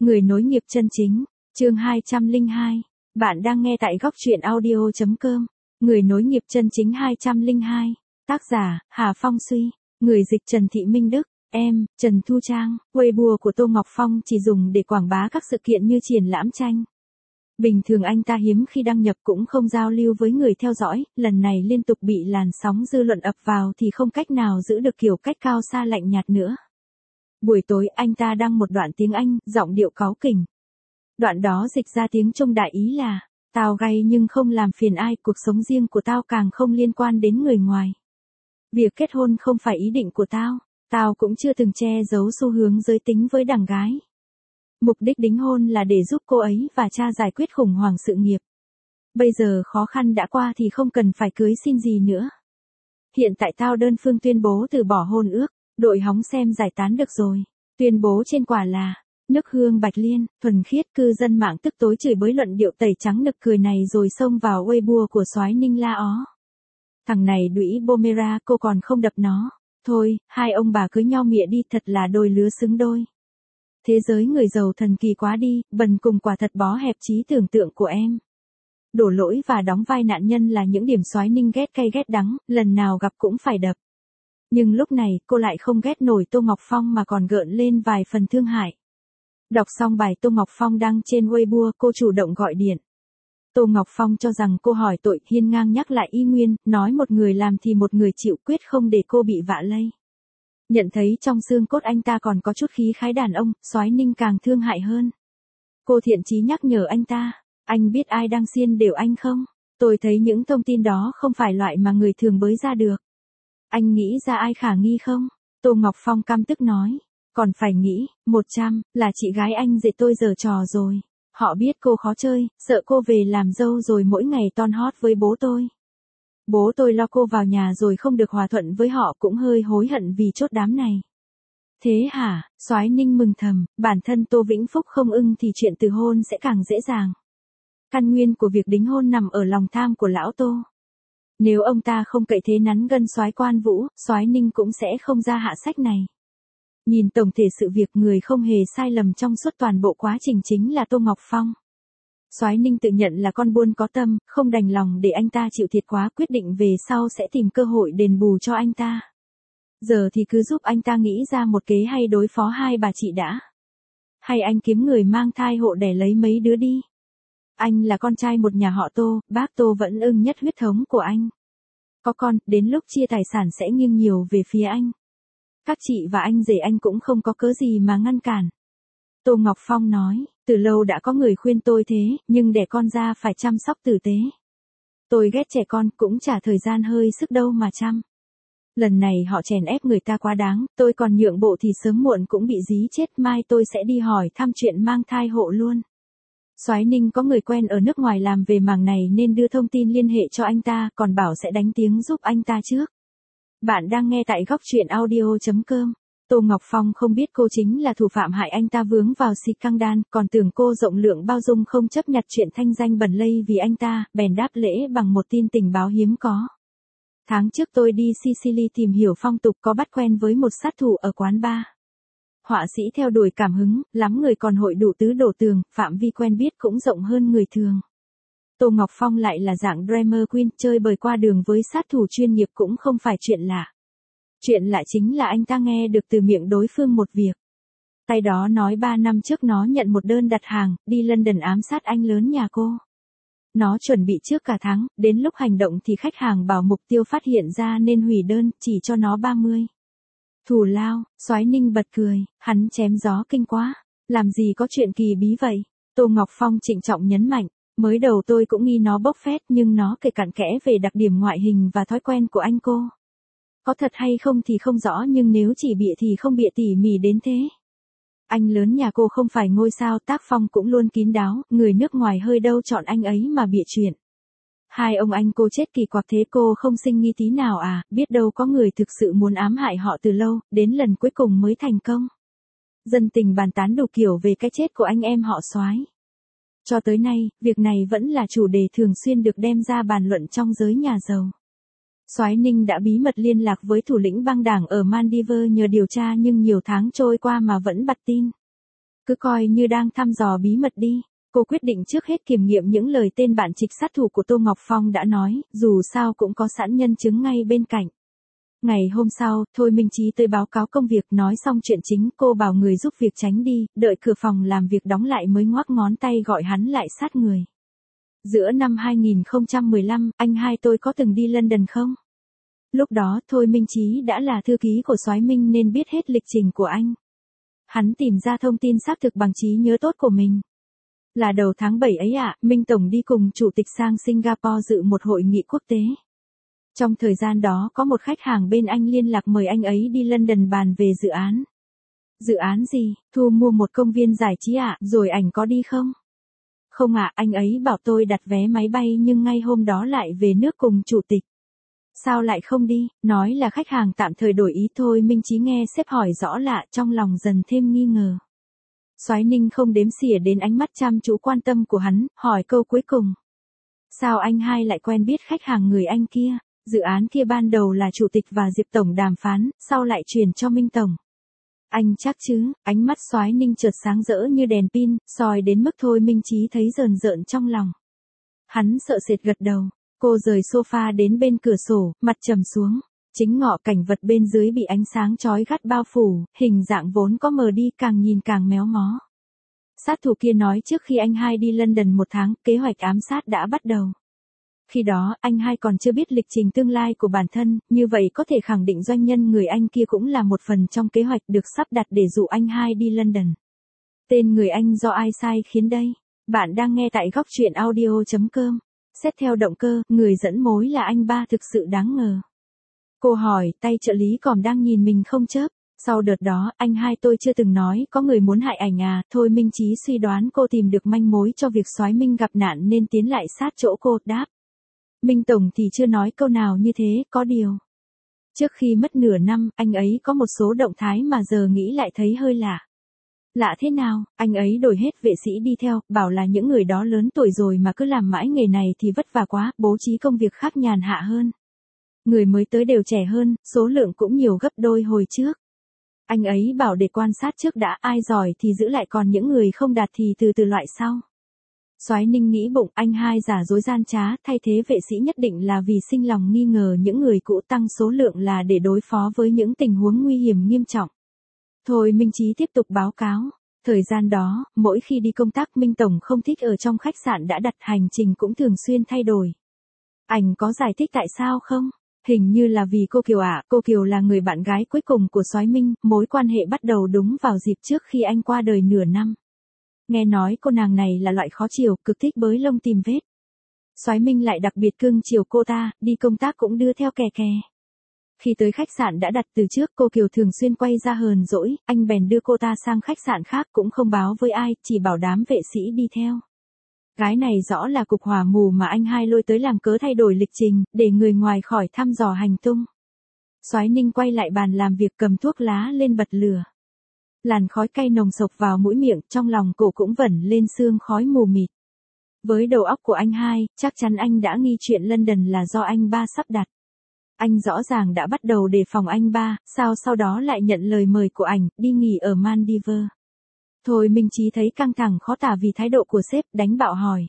Người nối nghiệp chân chính, chương 202. Bạn đang nghe tại góc truyện audio.com. Người nối nghiệp chân chính 202. Tác giả, Hà Phong Suy. Người dịch Trần Thị Minh Đức. Em, Trần Thu Trang. Weibo của Tô Ngọc Phong chỉ dùng để quảng bá các sự kiện như triển lãm tranh. Bình thường anh ta hiếm khi đăng nhập cũng không giao lưu với người theo dõi, lần này liên tục bị làn sóng dư luận ập vào thì không cách nào giữ được kiểu cách cao xa lạnh nhạt nữa. Buổi tối anh ta đăng một đoạn tiếng Anh, giọng điệu cáu kỉnh. Đoạn đó dịch ra tiếng Trung đại ý là, tao gay nhưng không làm phiền ai, cuộc sống riêng của tao càng không liên quan đến người ngoài. Việc kết hôn không phải ý định của tao cũng chưa từng che giấu xu hướng giới tính với đàn gái. Mục đích đính hôn là để giúp cô ấy và cha giải quyết khủng hoảng sự nghiệp. Bây giờ khó khăn đã qua thì không cần phải cưới xin gì nữa. Hiện tại tao đơn phương tuyên bố từ bỏ hôn ước, đội hóng xem giải tán được rồi. Tuyên bố trên quả là, nước hương bạch liên, thuần khiết. Cư dân mạng tức tối chửi bới luận điệu tẩy trắng nực cười này rồi xông vào Weibo của soái Ninh La Ó. Thằng này đũy Bomera, cô còn không đập nó. Thôi, hai ông bà cưới nhau mịa đi, thật là đôi lứa xứng đôi. Thế giới người giàu thần kỳ quá đi, bần cùng quả thật bó hẹp trí tưởng tượng của em. Đổ lỗi và đóng vai nạn nhân là những điểm soái Ninh ghét cay ghét đắng, lần nào gặp cũng phải đập. Nhưng lúc này cô lại không ghét nổi Tô Ngọc Phong mà còn gợn lên vài phần thương hại. Đọc xong bài Tô Ngọc Phong đăng trên Weibo, cô chủ động gọi điện. Tô Ngọc Phong cho rằng cô hỏi tội, hiên ngang nhắc lại y nguyên, nói một người làm thì một người chịu, quyết không để cô bị vạ lây. Nhận thấy trong xương cốt anh ta còn có chút khí khái đàn ông, soái Ninh càng thương hại hơn. Cô thiện chí nhắc nhở anh ta, anh biết ai đang xiên đều anh không? Tôi thấy những thông tin đó không phải loại mà người thường bới ra được. Anh nghĩ ra ai khả nghi không? Tô Ngọc Phong căm tức nói. Còn phải nghĩ, 100, là chị gái anh dạy tôi giở trò rồi. Họ biết cô khó chơi, sợ cô về làm dâu rồi mỗi ngày ton hót với bố tôi. Bố tôi lo cô vào nhà rồi không được hòa thuận với họ, cũng hơi hối hận vì chốt đám này. Thế hả? Soái Ninh mừng thầm, bản thân Tô Vĩnh Phúc không ưng thì chuyện từ hôn sẽ càng dễ dàng. Căn nguyên của việc đính hôn nằm ở lòng tham của lão Tô. Nếu ông ta không cậy thế nắn gân soái Quan Vũ, soái Ninh cũng sẽ không ra hạ sách này. Nhìn tổng thể sự việc, người không hề sai lầm trong suốt toàn bộ quá trình chính là Tô Ngọc Phong. Soái Ninh tự nhận là con buôn có tâm, không đành lòng để anh ta chịu thiệt quá, quyết định về sau sẽ tìm cơ hội đền bù cho anh ta. Giờ thì cứ giúp anh ta nghĩ ra một kế hay đối phó hai bà chị đã. Hay anh kiếm người mang thai hộ đẻ lấy mấy đứa đi. Anh là con trai một nhà họ Tô, bác Tô vẫn ưng nhất huyết thống của anh. Có con, đến lúc chia tài sản sẽ nghiêng nhiều về phía anh. Các chị và anh rể anh cũng không có cớ gì mà ngăn cản. Tô Ngọc Phong nói, từ lâu đã có người khuyên tôi thế, nhưng đẻ con ra phải chăm sóc tử tế. Tôi ghét trẻ con, cũng chả thời gian hơi sức đâu mà chăm. Lần này họ chèn ép người ta quá đáng, tôi còn nhượng bộ thì sớm muộn cũng bị dí chết, mai tôi sẽ đi hỏi thăm chuyện mang thai hộ luôn. Soái Ninh có người quen ở nước ngoài làm về mảng này nên đưa thông tin liên hệ cho anh ta, còn bảo sẽ đánh tiếng giúp anh ta trước. Bạn đang nghe tại góc truyện audio.com. Tô Ngọc Phong không biết cô chính là thủ phạm hại anh ta vướng vào scandal, còn tưởng cô rộng lượng bao dung không chấp nhặt chuyện thanh danh bẩn lây vì anh ta, bèn đáp lễ bằng một tin tình báo hiếm có. Tháng trước tôi đi Sicily tìm hiểu phong tục, có bắt quen với một sát thủ ở quán bar. Họa sĩ theo đuổi cảm hứng, lắm người còn hội đủ tứ đổ tường, phạm vi quen biết cũng rộng hơn người thường. Tô Ngọc Phong lại là dạng drama queen, chơi bời qua đường với sát thủ chuyên nghiệp cũng không phải chuyện lạ. Chuyện lạ chính là anh ta nghe được từ miệng đối phương một việc. Tay đó nói 3 năm trước nó nhận một đơn đặt hàng, đi London ám sát anh lớn nhà cô. Nó chuẩn bị trước cả tháng, đến lúc hành động thì khách hàng bảo mục tiêu phát hiện ra nên hủy đơn, chỉ cho nó 30. Thù lao, soái Ninh bật cười, hắn chém gió kinh quá, làm gì có chuyện kỳ bí vậy. Tô Ngọc Phong trịnh trọng nhấn mạnh, mới đầu tôi cũng nghi nó bốc phét nhưng nó kể cặn kẽ về đặc điểm ngoại hình và thói quen của anh cô. Có thật hay không thì không rõ, nhưng nếu chỉ bịa thì không bịa tỉ mỉ đến thế. Anh lớn nhà cô không phải ngôi sao, tác phong cũng luôn kín đáo, người nước ngoài hơi đâu chọn anh ấy mà bịa chuyện. Hai ông anh cô chết kỳ quặc thế cô không sinh nghi tí nào à, biết đâu có người thực sự muốn ám hại họ từ lâu, đến lần cuối cùng mới thành công. Dân tình bàn tán đủ kiểu về cái chết của anh em họ Soái. Cho tới nay, việc này vẫn là chủ đề thường xuyên được đem ra bàn luận trong giới nhà giàu. Soái Ninh đã bí mật liên lạc với thủ lĩnh băng đảng ở Maldives nhờ điều tra, nhưng nhiều tháng trôi qua mà vẫn bặt tin. Cứ coi như đang thăm dò bí mật đi. Cô quyết định trước hết kiểm nghiệm những lời tên bạn trịch sát thủ của Tô Ngọc Phong đã nói, dù sao cũng có sẵn nhân chứng ngay bên cạnh. Ngày hôm sau, Thôi Minh Chí tới báo cáo công việc, nói xong chuyện chính, cô bảo người giúp việc tránh đi, đợi cửa phòng làm việc đóng lại mới ngoắc ngón tay gọi hắn lại sát người. Giữa năm 2015, anh hai tôi có từng đi London không? Lúc đó Thôi Minh Chí đã là thư ký của Soái Minh nên biết hết lịch trình của anh. Hắn tìm ra thông tin xác thực bằng trí nhớ tốt của mình. Là đầu tháng 7 ấy ạ, Minh Tổng đi cùng chủ tịch sang Singapore dự một hội nghị quốc tế. Trong thời gian đó có một khách hàng bên anh liên lạc mời anh ấy đi London bàn về dự án. Dự án gì? Thu mua một công viên giải trí ạ, rồi ảnh có đi không? Không ạ, anh ấy bảo tôi đặt vé máy bay nhưng ngay hôm đó lại về nước cùng chủ tịch. Sao lại không đi? Nói là khách hàng tạm thời đổi ý thôi. Minh Chí nghe sếp hỏi rõ lạ, trong lòng dần thêm nghi ngờ. Soái Ninh không đếm xỉa đến ánh mắt chăm chú quan tâm của hắn, hỏi câu cuối cùng. Sao anh hai lại quen biết khách hàng người anh kia? Dự án kia ban đầu là chủ tịch và Diệp Tổng đàm phán, sau lại chuyển cho Minh Tổng. Anh chắc chứ? Ánh mắt Soái Ninh chợt sáng rỡ như đèn pin, soi đến mức Thôi Minh Chí thấy rờn rợn trong lòng. Hắn sợ sệt gật đầu. Cô rời sofa đến bên cửa sổ, mặt trầm xuống. Chính ngọ cảnh vật bên dưới bị ánh sáng chói gắt bao phủ, hình dạng vốn có mờ đi, càng nhìn càng méo mó. Sát thủ kia nói trước khi anh hai đi London một tháng, kế hoạch ám sát đã bắt đầu. Khi đó, anh hai còn chưa biết lịch trình tương lai của bản thân, như vậy có thể khẳng định doanh nhân người anh kia cũng là một phần trong kế hoạch được sắp đặt để dụ anh hai đi London. Tên người anh do ai sai khiến đây? Bạn đang nghe tại góc truyện audio.com. Xét theo động cơ, người dẫn mối là anh ba thực sự đáng ngờ. Cô hỏi, tay trợ lý còm đang nhìn mình không chớp. Sau đợt đó, anh hai tôi chưa từng nói có người muốn hại ảnh à. Thôi Minh Chí suy đoán cô tìm được manh mối cho việc Soái Minh gặp nạn nên tiến lại sát chỗ cô, đáp. Minh Tổng thì chưa nói câu nào như thế, có điều. Trước khi mất nửa năm, anh ấy có một số động thái mà giờ nghĩ lại thấy hơi lạ. Lạ thế nào? Anh ấy đổi hết vệ sĩ đi theo, bảo là những người đó lớn tuổi rồi mà cứ làm mãi nghề này thì vất vả quá, bố trí công việc khác nhàn hạ hơn. Người mới tới đều trẻ hơn, số lượng cũng nhiều gấp đôi hồi trước. Anh ấy bảo để quan sát trước đã, ai giỏi thì giữ lại, còn những người không đạt thì từ từ loại sau. Soái Ninh nghĩ bụng, anh hai giả dối gian trá, thay thế vệ sĩ nhất định là vì sinh lòng nghi ngờ những người cũ, tăng số lượng là để đối phó với những tình huống nguy hiểm nghiêm trọng. Thôi Minh Chí tiếp tục báo cáo. Thời gian đó, mỗi khi đi công tác Minh Tổng không thích ở trong khách sạn đã đặt, hành trình cũng thường xuyên thay đổi. Anh có giải thích tại sao không? Hình như là vì cô Kiều ạ. Cô Kiều là người bạn gái cuối cùng của Soái Minh, mối quan hệ bắt đầu đúng vào dịp trước khi anh qua đời nửa năm. Nghe nói cô nàng này là loại khó chiều, cực thích bới lông tìm vết. Soái Minh lại đặc biệt cưng chiều cô ta, đi công tác cũng đưa theo kè kè. Khi tới khách sạn đã đặt từ trước, cô Kiều thường xuyên quay ra hờn dỗi, anh bèn đưa cô ta sang khách sạn khác, cũng không báo với ai, chỉ bảo đám vệ sĩ đi theo. Gái này rõ là cục hỏa mù mà anh hai lôi tới làm cớ thay đổi lịch trình, để người ngoài khỏi thăm dò hành tung. Soái Ninh quay lại bàn làm việc, cầm thuốc lá lên bật lửa. Làn khói cay nồng sộc vào mũi miệng, trong lòng cổ cũng vẩn lên sương khói mù mịt. Với đầu óc của anh hai, chắc chắn anh đã nghi chuyện London là do anh ba sắp đặt. Anh rõ ràng đã bắt đầu đề phòng anh ba, sao sau đó lại nhận lời mời của ảnh, đi nghỉ ở Maldives. Thôi Minh Chí thấy căng thẳng khó tả vì thái độ của sếp, đánh bạo hỏi.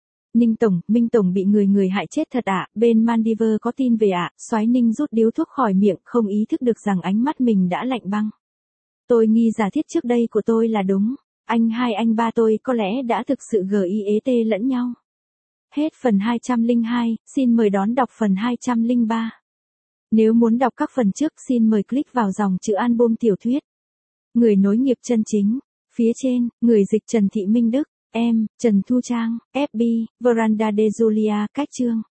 Minh Tổng bị người hại chết thật ạ, bên Maldives có tin về ạ. Soái Ninh rút điếu thuốc khỏi miệng, không ý thức được rằng ánh mắt mình đã lạnh băng. Tôi nghi giả thiết trước đây của tôi là đúng. Anh hai anh ba tôi có lẽ đã thực sự GIET lẫn nhau. Hết phần 202, xin mời đón đọc phần 203. Nếu muốn đọc các phần trước xin mời click vào dòng chữ album tiểu thuyết. Người nối nghiệp chân chính. Phía trên, người dịch Trần Thị Minh Đức. Em, Trần Thu Trang. FB, Veranda de Julia. Cách chương.